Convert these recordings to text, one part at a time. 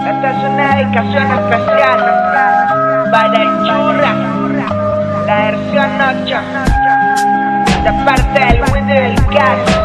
Esta es una dedicación especial para el Churra, la versión 8, de parte del Windy del Cash.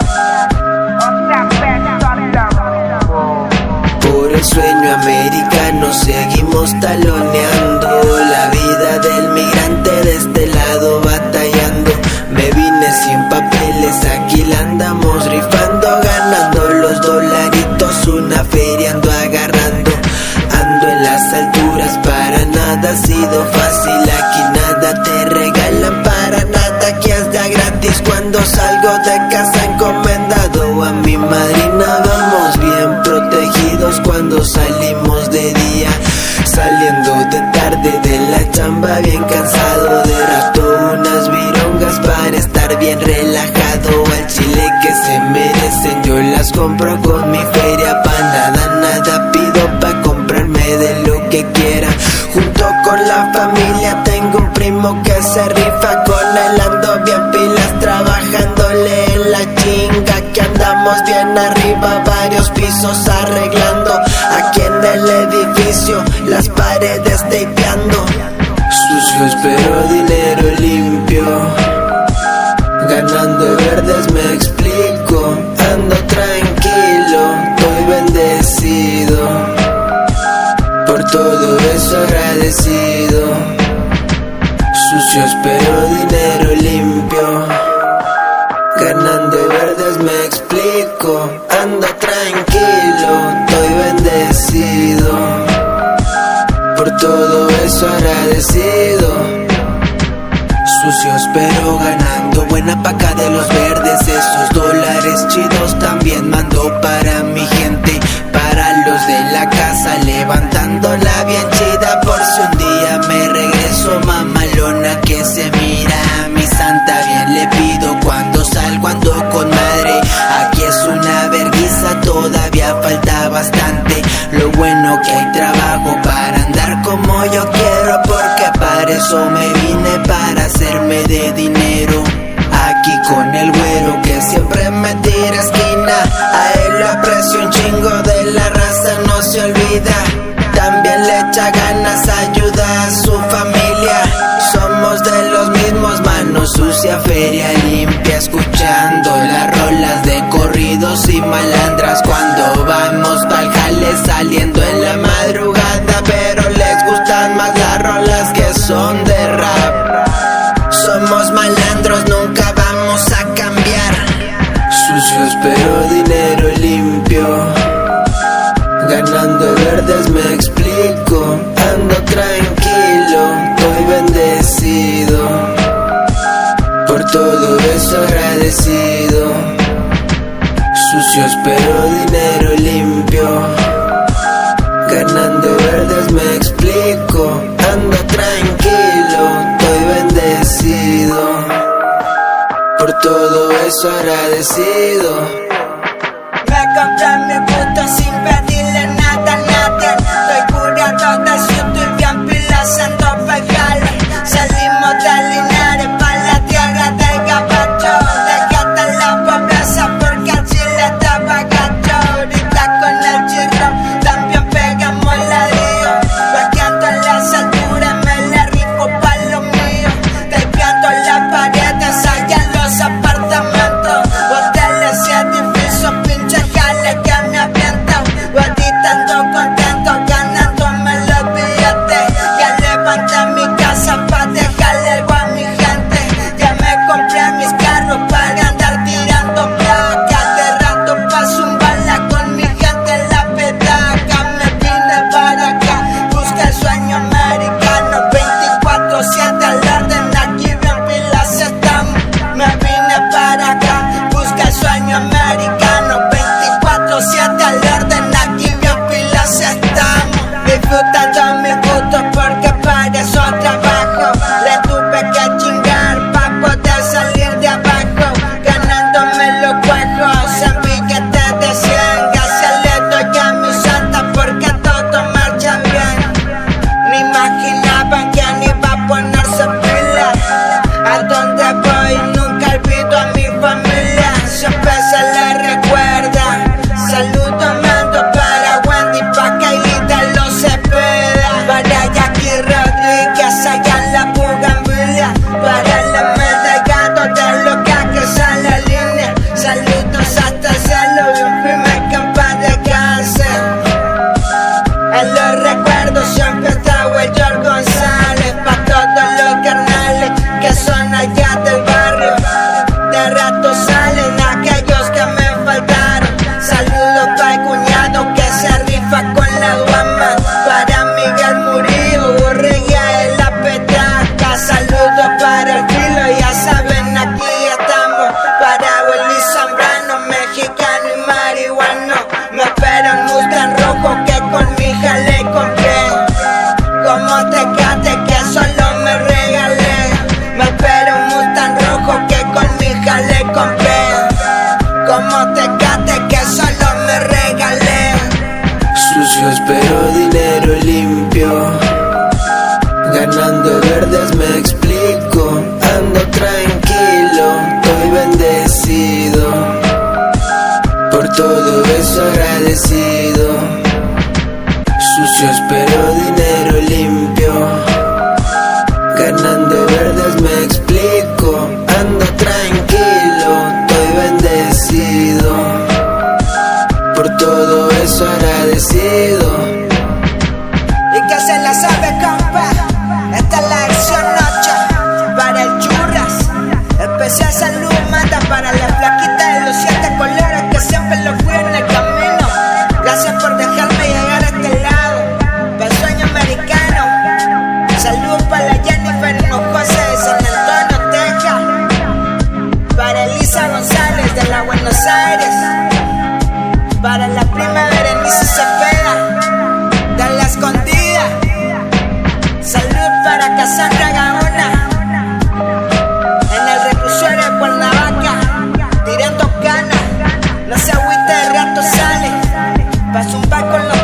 Por el sueño americano seguimos taloneando la vida del migrante de este lado batallando. Me vine sin papeles, aquí la andamos rifando, ganando los dolaritos, una feria ando agarrando. Ando en las alturas, para nada ha sido fácil, aquí nada te regalan, para nada aquí es de gratis. Cuando salgo de casa encomendado a mi madrina, vamos bien protegidos cuando salimos de día. Saliendo de tarde de la chamba bien cansado, de rato unas virongas para estar bien relajado. Al chile que se merecen yo las compro con mi feria, pa' nada pido pa' comprarme de lo que quiera. Junto con la familia tengo un primo que se rifa, con él ando bien pilas trabajándole en la chinga, que andamos bien arriba, varios pisos arreglando. Aquí en el edificio las paredes tapeando. Sucios pero dinero limpio, ganando verdes me explico. Ando tranquilo, estoy bendecido, por todo eso agradecido. Sucios pero dinero limpio, ganando verdes me explico. Ando tranquilo, estoy bendecido, por todo eso agradecido. Sucios pero ganando, buena paca de los verdes, esos dólares chidos también mando para mi gente, para los de la casa, levantándola bien chida, por si un día me regreso mamalona que se mira. A mi santa bien le pido cuando salgo ando con madre, aquí es una vergüenza, todavía falta bastante. Lo bueno que hay trabajo para andar como yo quiero, porque para eso me vine, para hacerme de dinero. Aquí con el güero que siempre me tira esquina, a él lo aprecio un chingo, de la raza no se olvida. También le echa ganas, ayuda a su familia. Somos de los mismos, mano sucia, feria limpia, escuchando las rolas de corridos y malandras. Cuando vamos pa'l jale, saliendo en la madrugada, pero les gustan más las rolas que son de rap. Somos malandros, nunca vamos a cambiar. Sucios pero dinero limpio, ganando verdes me explico. Ando tranquilo, estoy bendecido, por todo eso agradecido. Sucios pero dinero limpio, ganando verdes me explico. Ando tranquilo, estoy bendecido, por todo eso agradecido. Me compré mi puto sin pedirle nada a nadie, estoy curado de susto y bien pilas ando pegales. Salimos de Linares pa' la tierra del gabacho, dejate la pobreza porque el chile estaba gacho. Ahorita con el chirro también pegamos ladrillo, vaqueando en las alturas me la rifo pa' lo mío. Tapeando las paredes allá en los apartamentos, hoteles Sucios pero dinero limpio, ganando verdes me explico. Ando tranquilo, estoy bendecido, por todo eso agradecido. Sucios pero dinero limpio, ganando verdes me explico. Ando tranquilo, estoy bendecido, por todo eso agradecido. Y que se la sabe, compa, esta es la acción noche para el churras. Especial salud mata para la flaquita de los 7 colores que siempre lo cuidan en el camino. Gracias por dejarme llegar a este lado, para el sueño americano. Salud para la Jennifer Hinojosa de San Antonio, Texas. Para Elisa González de la Buenos Aires. Para la prima Berenice Cepeda de La Escondida. Salud para Cassandra Gaona en el reclusorio de Cuernavaca, tirando canas. No se agüite, de rato sale pa' zumbar con los